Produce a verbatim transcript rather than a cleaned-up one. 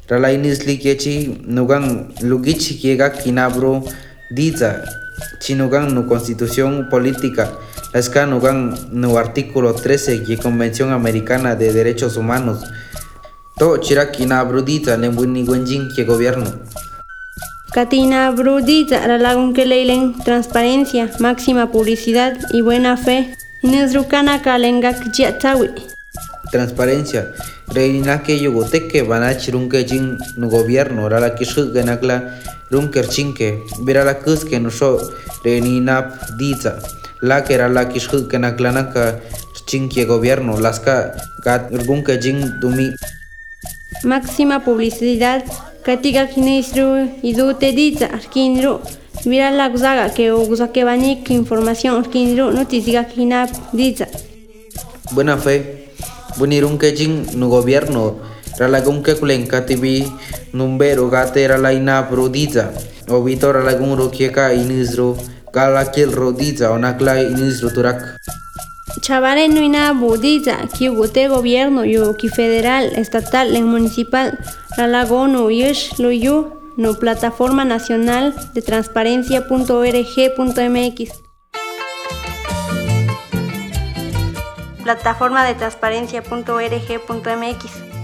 Ralainisli kechi nugan lugichi kiega kinabro diza chinugan nu constitución política Lasca nugan nu artículo trece de Convención Americana de Derechos Humanos to chirakina brudita lembuni wenjin que gobierno Katina brudita ralagun que leilen transparencia, máxima publicidad y buena fe. Inesrucana kalenga kjiatawi. Transparencia. Reina que yugoteque van a chirunque jin nu gobierno rala kishu ganakla runker chinque vera la kus que no show renina diza la que era la kishu ganaklanaka chinque gobierno laska gat runque jin dumi. Máxima publicidad. Katiga kinesru idute diza arkinru. Mira la guzaga que usaque banik información arkinru noticia kinap diza. Buena fe. Bunirun kejing nu gobierno ralagun ke kulenka tibi numbero gate ralaina prodiza o vitor ralagun rokieka inizro galakil rodiza onakla inizro turak. Chavare nuina budiza ki gote gobierno yo ki federal estatal en municipal ralagono yesh lo yo no plataforma nacional de transparencia punto org punto mx. Plataforma de transparencia punto org punto mx.